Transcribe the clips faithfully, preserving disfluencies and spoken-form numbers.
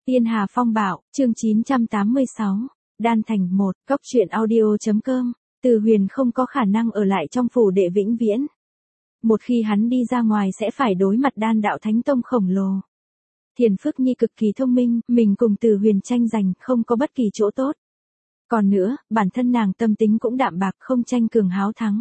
Tiên Hà Phong Bạo, chương chín trăm tám mươi sáu. Đan Thành một, Cốc truyện audio.com. Từ Huyền không có khả năng ở lại trong phủ đệ vĩnh viễn. Một khi hắn đi ra ngoài sẽ phải đối mặt Đan đạo thánh tông khổng lồ. Thiền Phước Nhi cực kỳ thông minh, mình cùng Từ Huyền tranh giành không có bất kỳ chỗ tốt. Còn nữa, bản thân nàng tâm tính cũng đạm bạc, không tranh cường háo thắng.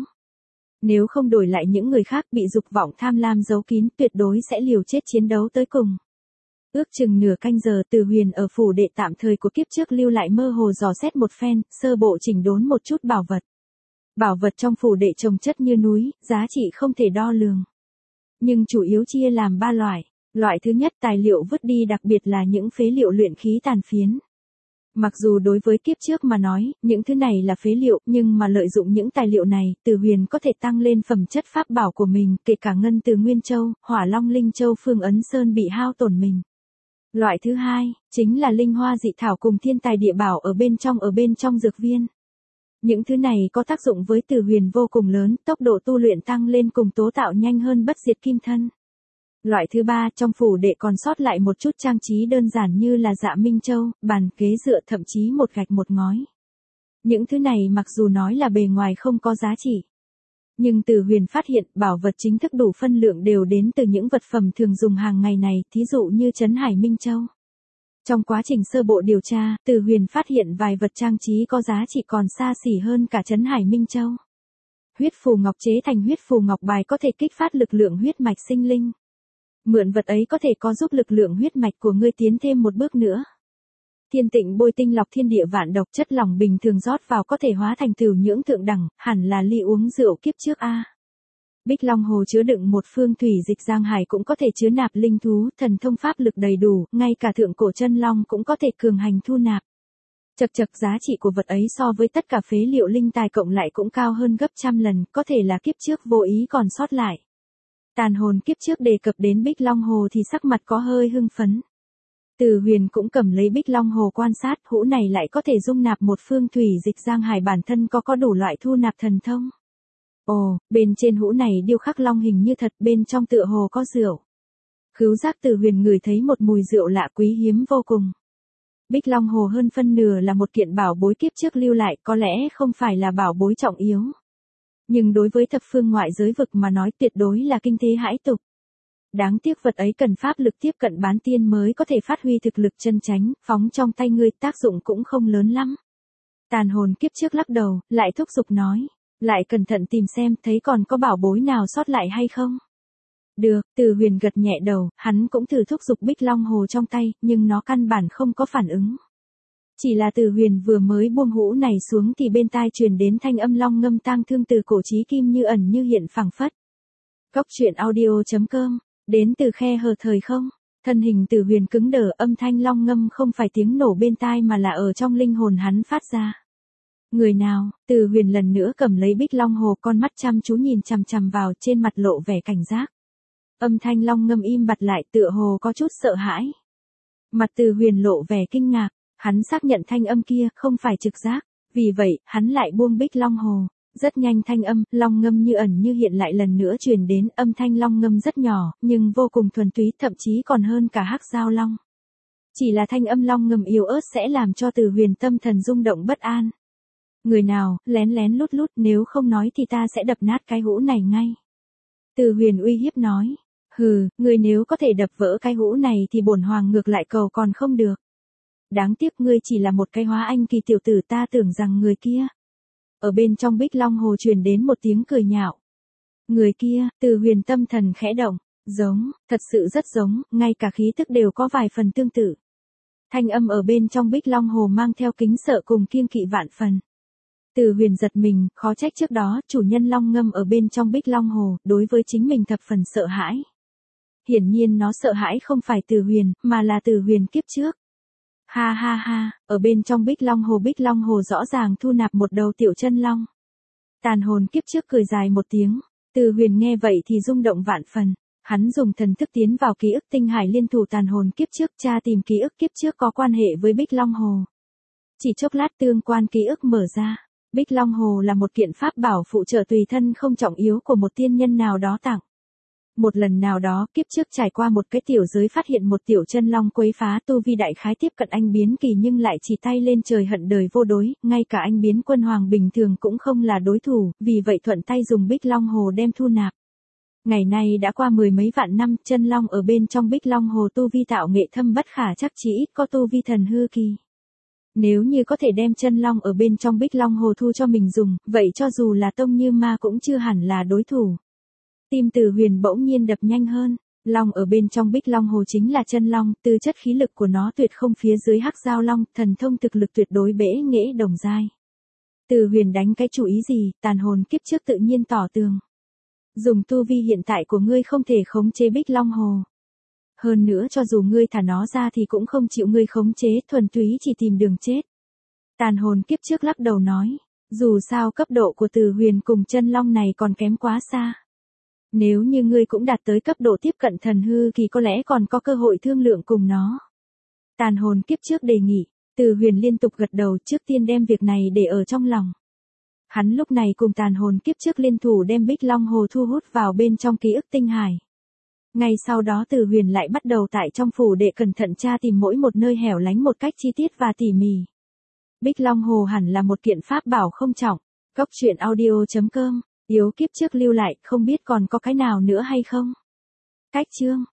Nếu không đổi lại những người khác bị dục vọng tham lam giấu kín, tuyệt đối sẽ liều chết chiến đấu tới cùng. Ước chừng nửa canh giờ, Từ Huyền ở phủ đệ tạm thời của kiếp trước lưu lại mơ hồ dò xét một phen, sơ bộ chỉnh đốn một chút bảo vật. Bảo vật trong phủ đệ trồng chất như núi, giá trị không thể đo lường. Nhưng chủ yếu chia làm ba loại. Loại thứ nhất, tài liệu vứt đi, đặc biệt là những phế liệu luyện khí tàn phiến. Mặc dù đối với kiếp trước mà nói, những thứ này là phế liệu, nhưng mà lợi dụng những tài liệu này, Từ Huyền có thể tăng lên phẩm chất pháp bảo của mình, kể cả ngân từ Nguyên Châu, Hỏa Long Linh Châu Phương Ấn Sơn bị hao tổn mình. Loại thứ hai, chính là linh hoa dị thảo cùng thiên tài địa bảo ở bên trong ở bên trong dược viên. Những thứ này có tác dụng với Từ Huyền vô cùng lớn, tốc độ tu luyện tăng lên cùng tố tạo nhanh hơn bất diệt kim thân. Loại thứ ba, trong phủ đệ còn sót lại một chút trang trí đơn giản như là dạ minh châu, bàn, ghế dựa, thậm chí một gạch một ngói. Những thứ này mặc dù nói là bề ngoài không có giá trị. Nhưng Từ Huyền phát hiện bảo vật chính thức đủ phân lượng đều đến từ những vật phẩm thường dùng hàng ngày này, thí dụ như Trấn Hải Minh Châu. Trong quá trình sơ bộ điều tra, Từ Huyền phát hiện vài vật trang trí có giá trị còn xa xỉ hơn cả Trấn Hải Minh Châu. Huyết phù ngọc chế thành huyết phù ngọc bài có thể kích phát lực lượng huyết mạch sinh linh. Mượn vật ấy có thể có giúp lực lượng huyết mạch của ngươi tiến thêm một bước nữa. Thiên tịnh bôi tinh lọc thiên địa vạn độc, chất lỏng bình thường rót vào có thể hóa thành tửu nhưỡng thượng đẳng, hẳn là ly uống rượu kiếp trước a. Bích Long Hồ chứa đựng một phương thủy dịch giang hải cũng có thể chứa nạp linh thú, thần thông pháp lực đầy đủ, ngay cả thượng cổ chân long cũng có thể cường hành thu nạp. Chậc chậc, giá trị của vật ấy so với tất cả phế liệu linh tài cộng lại cũng cao hơn gấp trăm lần, có thể là kiếp trước vô ý còn sót lại. Tàn hồn kiếp trước đề cập đến Bích Long Hồ thì sắc mặt có hơi hưng phấn. Từ Huyền cũng cầm lấy Bích Long Hồ quan sát, hũ này lại có thể dung nạp một phương thủy dịch giang hải, bản thân có có đủ loại thu nạp thần thông. Ồ, bên trên hũ này điêu khắc long hình như thật, bên trong tựa hồ có rượu. Khứu giác Từ Huyền ngửi thấy một mùi rượu lạ quý hiếm vô cùng. Bích Long Hồ hơn phân nửa là một kiện bảo bối kiếp trước lưu lại, có lẽ không phải là bảo bối trọng yếu. Nhưng đối với thập phương ngoại giới vực mà nói tuyệt đối là kinh thế hãi tục. Đáng tiếc vật ấy cần pháp lực tiếp cận bán tiên mới có thể phát huy thực lực chân chánh, phóng trong tay ngươi tác dụng cũng không lớn lắm. Tàn hồn kiếp trước lắc đầu, lại thúc giục nói, lại cẩn thận tìm xem thấy còn có bảo bối nào sót lại hay không. Được, Từ Huyền gật nhẹ đầu, hắn cũng thử thúc giục Bích Long Hồ trong tay, nhưng nó căn bản không có phản ứng. Chỉ là Từ Huyền vừa mới buông hũ này xuống thì bên tai truyền đến thanh âm long ngâm tang thương từ cổ chí kim như ẩn như hiện phảng phất. Cốc truyện audio.com, đến từ khe hở thời không. Thân hình Từ Huyền cứng đờ, âm thanh long ngâm không phải tiếng nổ bên tai mà là ở trong linh hồn hắn phát ra. Người nào? Từ Huyền lần nữa cầm lấy Bích Long Hồ, con mắt chăm chú nhìn chằm chằm vào, trên mặt lộ vẻ cảnh giác. Âm thanh long ngâm im bặt lại, tựa hồ có chút sợ hãi. Mặt Từ Huyền lộ vẻ kinh ngạc. Hắn xác nhận thanh âm kia không phải trực giác, vì vậy, hắn lại buông Bích Long Hồ. Rất nhanh thanh âm, long ngâm như ẩn như hiện lại lần nữa truyền đến, âm thanh long ngâm rất nhỏ, nhưng vô cùng thuần túy, thậm chí còn hơn cả hắc giao long. Chỉ là thanh âm long ngâm yếu ớt sẽ làm cho Từ Huyền tâm thần rung động bất an. Người nào, lén lén lút lút, nếu không nói thì ta sẽ đập nát cái hũ này ngay. Từ Huyền uy hiếp nói, hừ, người nếu có thể đập vỡ cái hũ này thì bổn hoàng ngược lại cầu còn không được. Đáng tiếc ngươi chỉ là một cái hóa anh kỳ tiểu tử, ta tưởng rằng người kia. Ở bên trong Bích Long Hồ truyền đến một tiếng cười nhạo. Người kia, Từ Huyền tâm thần khẽ động, giống, thật sự rất giống, ngay cả khí tức đều có vài phần tương tự. Thanh âm ở bên trong Bích Long Hồ mang theo kính sợ cùng kiêng kỵ vạn phần. Từ Huyền giật mình, khó trách trước đó chủ nhân long ngâm ở bên trong Bích Long Hồ, đối với chính mình thập phần sợ hãi. Hiển nhiên nó sợ hãi không phải Từ Huyền, mà là Từ Huyền kiếp trước. Ha ha ha, ở bên trong Bích Long Hồ Bích Long Hồ rõ ràng thu nạp một đầu tiểu chân long. Tàn hồn kiếp trước cười dài một tiếng, Từ Huyền nghe vậy thì rung động vạn phần, hắn dùng thần thức tiến vào ký ức tinh hải liên thủ tàn hồn kiếp trước, tra tìm ký ức kiếp trước có quan hệ với Bích Long Hồ. Chỉ chốc lát tương quan ký ức mở ra, Bích Long Hồ là một kiện pháp bảo phụ trợ tùy thân không trọng yếu của một tiên nhân nào đó tặng. Một lần nào đó kiếp trước trải qua một cái tiểu giới phát hiện một tiểu chân long quấy phá tu vi đại khái tiếp cận anh biến kỳ nhưng lại chỉ tay lên trời hận đời vô đối, ngay cả anh biến quân hoàng bình thường cũng không là đối thủ, vì vậy thuận tay dùng Bích Long Hồ đem thu nạp. Ngày nay đã qua mười mấy vạn năm, chân long ở bên trong Bích Long Hồ tu vi tạo nghệ thâm bất khả chắc, chỉ ít có tu vi thần hư kỳ. Nếu như có thể đem chân long ở bên trong Bích Long Hồ thu cho mình dùng, vậy cho dù là Tông Như Ma cũng chưa hẳn là đối thủ. Tim Từ Huyền bỗng nhiên đập nhanh hơn, long ở bên trong Bích Long Hồ chính là chân long, tư chất khí lực của nó tuyệt không phía dưới Hắc Giao Long, thần thông thực lực tuyệt đối bẽ nghễ đồng giai. Từ Huyền đánh cái chủ ý gì, tàn hồn kiếp trước tự nhiên tỏ tường. Dùng tu vi hiện tại của ngươi không thể khống chế Bích Long Hồ. Hơn nữa cho dù ngươi thả nó ra thì cũng không chịu ngươi khống chế, thuần túy chỉ tìm đường chết. Tàn hồn kiếp trước lắc đầu nói, dù sao cấp độ của Từ Huyền cùng chân long này còn kém quá xa. Nếu như ngươi cũng đạt tới cấp độ tiếp cận thần hư thì có lẽ còn có cơ hội thương lượng cùng nó. Tàn hồn kiếp trước đề nghị, Từ Huyền liên tục gật đầu, trước tiên đem việc này để ở trong lòng. Hắn lúc này cùng tàn hồn kiếp trước liên thủ đem Bích Long Hồ thu hút vào bên trong ký ức tinh hải. Ngay sau đó Từ Huyền lại bắt đầu tại trong phủ đệ cẩn thận tra tìm mỗi một nơi hẻo lánh một cách chi tiết và tỉ mỉ. Bích Long Hồ hẳn là một kiện pháp bảo không trọng. Cốc truyện audio chấm com, yếu kiếp trước lưu lại, không biết còn có cái nào nữa hay không? Cách chương